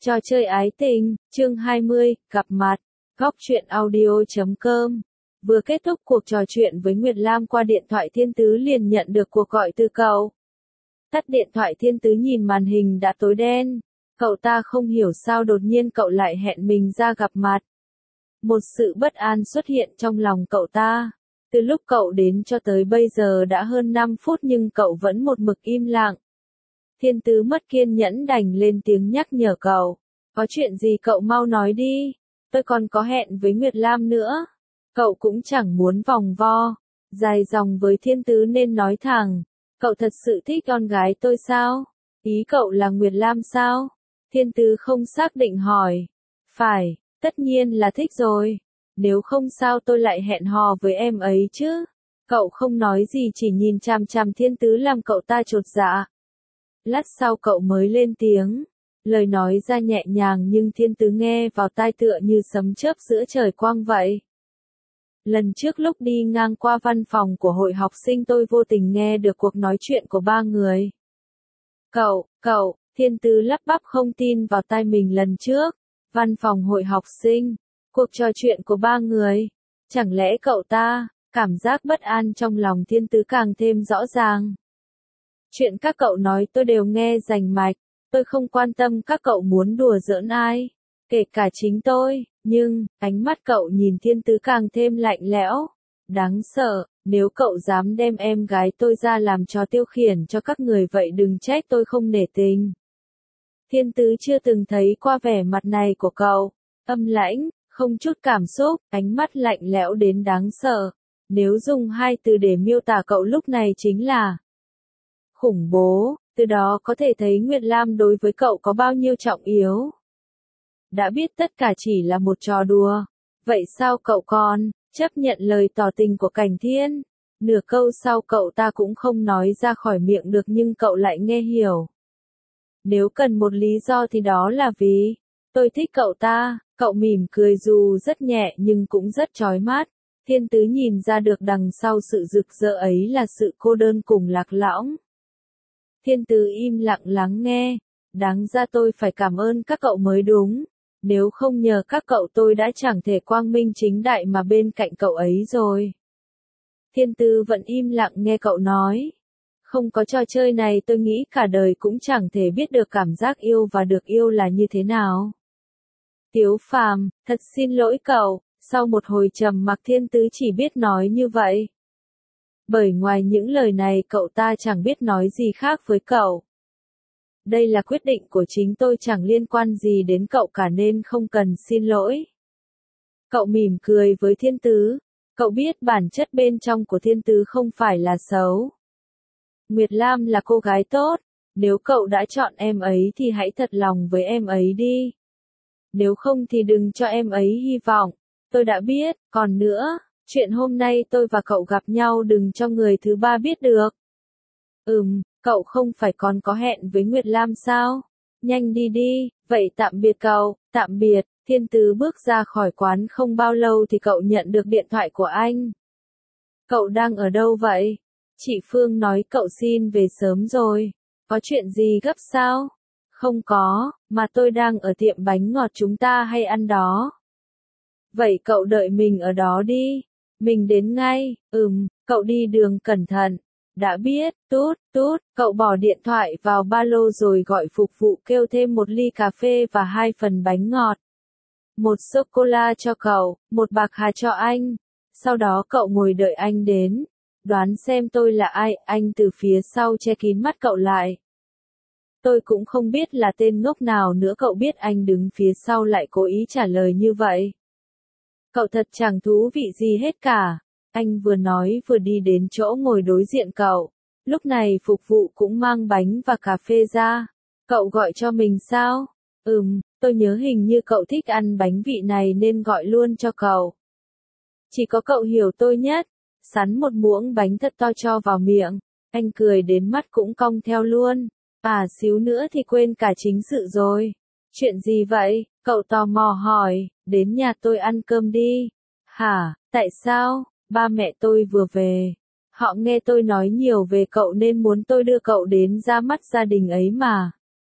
Trò chơi ái tình, chương 20, gặp mặt. Góc truyện audio.com. Vừa kết thúc cuộc trò chuyện với Nguyệt Lam qua điện thoại, Thiên Tứ liền nhận được cuộc gọi từ cậu. Tắt điện thoại, Thiên Tứ nhìn màn hình đã tối đen. Cậu ta không hiểu sao đột nhiên cậu lại hẹn mình ra gặp mặt. Một sự bất an xuất hiện trong lòng cậu ta. Từ lúc cậu đến cho tới bây giờ đã hơn 5 phút nhưng cậu vẫn một mực im lặng. Thiên Tứ mất kiên nhẫn đành lên tiếng nhắc nhở cậu. Có chuyện gì cậu mau nói đi. Tôi còn có hẹn với Nguyệt Lam nữa. Cậu cũng chẳng muốn vòng vo, dài dòng với Thiên Tứ nên nói thẳng. Cậu thật sự thích con gái tôi sao? Ý cậu là Nguyệt Lam sao? Thiên Tứ không xác định hỏi. Phải, tất nhiên là thích rồi. Nếu không sao tôi lại hẹn hò với em ấy chứ? Cậu không nói gì, chỉ nhìn chằm chằm Thiên Tứ làm cậu ta chột dạ. Lát sau cậu mới lên tiếng. Lời nói ra nhẹ nhàng nhưng Thiên Tứ nghe vào tai tựa như sấm chớp giữa trời quang vậy. Lần trước lúc đi ngang qua văn phòng của hội học sinh tôi vô tình nghe được cuộc nói chuyện của ba người. Cậu, Thiên Tứ lắp bắp không tin vào tai mình. Lần trước, văn phòng hội học sinh, cuộc trò chuyện của ba người. Chẳng lẽ cậu ta, cảm giác bất an trong lòng Thiên Tứ càng thêm rõ ràng. Chuyện các cậu nói tôi đều nghe rành mạch, tôi không quan tâm các cậu muốn đùa giỡn ai, kể cả chính tôi, nhưng, ánh mắt cậu nhìn Thiên Tứ càng thêm lạnh lẽo, đáng sợ, nếu cậu dám đem em gái tôi ra làm trò tiêu khiển cho các người vậy đừng trách tôi không nể tình. Thiên Tứ chưa từng thấy qua vẻ mặt này của cậu, âm lãnh, không chút cảm xúc, ánh mắt lạnh lẽo đến đáng sợ, nếu dùng hai từ để miêu tả cậu lúc này chính là khủng bố, từ đó có thể thấy Nguyệt Lam đối với cậu có bao nhiêu trọng yếu. Đã biết tất cả chỉ là một trò đùa, vậy sao cậu còn chấp nhận lời tỏ tình của Cảnh Thiên? Nửa câu sau cậu ta cũng không nói ra khỏi miệng được nhưng cậu lại nghe hiểu. Nếu cần một lý do thì đó là vì tôi thích cậu ta. Cậu mỉm cười dù rất nhẹ nhưng cũng rất chói mắt. Thiên Tứ nhìn ra được đằng sau sự rực rỡ ấy là sự cô đơn cùng lạc lõng. Thiên Tứ im lặng lắng nghe. Đáng ra tôi phải cảm ơn các cậu mới đúng. Nếu không nhờ các cậu tôi đã chẳng thể quang minh chính đại mà bên cạnh cậu ấy rồi. Thiên Tứ vẫn im lặng nghe cậu nói. Không có trò chơi này tôi nghĩ cả đời cũng chẳng thể biết được cảm giác yêu và được yêu là như thế nào. Tiếu Phàm, thật xin lỗi cậu. Sau một hồi trầm mặc Thiên Tứ chỉ biết nói như vậy. Bởi ngoài những lời này cậu ta chẳng biết nói gì khác với cậu. Đây là quyết định của chính tôi, chẳng liên quan gì đến cậu cả nên không cần xin lỗi. Cậu mỉm cười với Thiên Tứ. Cậu biết bản chất bên trong của Thiên Tứ không phải là xấu. Nguyệt Lam là cô gái tốt. Nếu cậu đã chọn em ấy thì hãy thật lòng với em ấy đi. Nếu không thì đừng cho em ấy hy vọng. Tôi đã biết, còn nữa, chuyện hôm nay tôi và cậu gặp nhau đừng cho người thứ ba biết được. Cậu không phải còn có hẹn với Nguyệt Lam sao? Nhanh đi đi, vậy tạm biệt cậu, tạm biệt. Thiên Tứ bước ra khỏi quán không bao lâu thì cậu nhận được điện thoại của anh. Cậu đang ở đâu vậy? Chị Phương nói cậu xin về sớm rồi. Có chuyện gì gấp sao? Không có, mà tôi đang ở tiệm bánh ngọt chúng ta hay ăn đó. Vậy cậu đợi mình ở đó đi. Mình đến ngay. Cậu đi đường cẩn thận. Đã biết. Tút, cậu bỏ điện thoại vào ba lô rồi gọi phục vụ kêu thêm một ly cà phê và 2 phần bánh ngọt. Một sô-cô-la cho cậu, một bạc hà cho anh. Sau đó cậu ngồi đợi anh đến. Đoán xem tôi là ai? Anh từ phía sau che kín mắt cậu lại. Tôi cũng không biết là tên ngốc nào nữa. Cậu biết anh đứng phía sau lại cố ý trả lời như vậy. Cậu thật chẳng thú vị gì hết cả. Anh vừa nói vừa đi đến chỗ ngồi đối diện cậu. Lúc này phục vụ cũng mang bánh và cà phê ra. Cậu gọi cho mình sao? Tôi nhớ hình như cậu thích ăn bánh vị này nên gọi luôn cho cậu. Chỉ có cậu hiểu tôi nhất. Sắn một muỗng bánh thật to cho vào miệng. Anh cười đến mắt cũng cong theo luôn. Xíu nữa thì quên cả chính sự rồi. Chuyện gì vậy? Cậu tò mò hỏi. Đến nhà tôi ăn cơm đi. Hả? Tại sao? Ba mẹ tôi vừa về. Họ nghe tôi nói nhiều về cậu nên muốn tôi đưa cậu đến ra mắt gia đình ấy mà.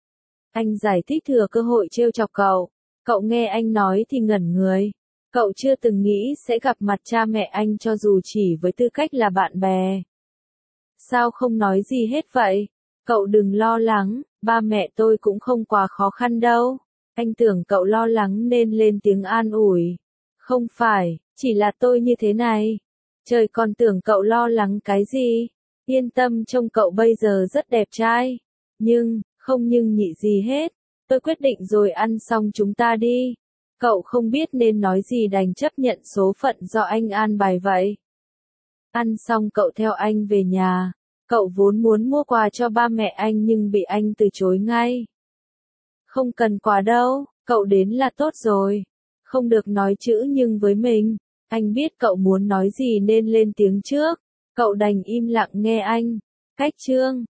Anh giải thích thừa cơ hội trêu chọc cậu. Cậu nghe anh nói thì ngẩn người. Cậu chưa từng nghĩ sẽ gặp mặt cha mẹ anh cho dù chỉ với tư cách là bạn bè. Sao không nói gì hết vậy? Cậu đừng lo lắng, ba mẹ tôi cũng không quá khó khăn đâu. Anh tưởng cậu lo lắng nên lên tiếng an ủi. Không phải, chỉ là tôi như thế này. Trời, còn tưởng cậu lo lắng cái gì? Yên tâm, trông cậu bây giờ rất đẹp trai. Không nhưng nhị gì hết. Tôi quyết định rồi, ăn xong chúng ta đi. Cậu không biết nên nói gì, đành chấp nhận số phận do anh an bài vậy. Ăn xong cậu theo anh về nhà. Cậu vốn muốn mua quà cho ba mẹ anh nhưng bị anh từ chối ngay. Không cần quà đâu, cậu đến là tốt rồi. Không được nói chữ nhưng với mình. Anh biết cậu muốn nói gì nên lên tiếng trước. Cậu đành im lặng nghe anh. Cách chương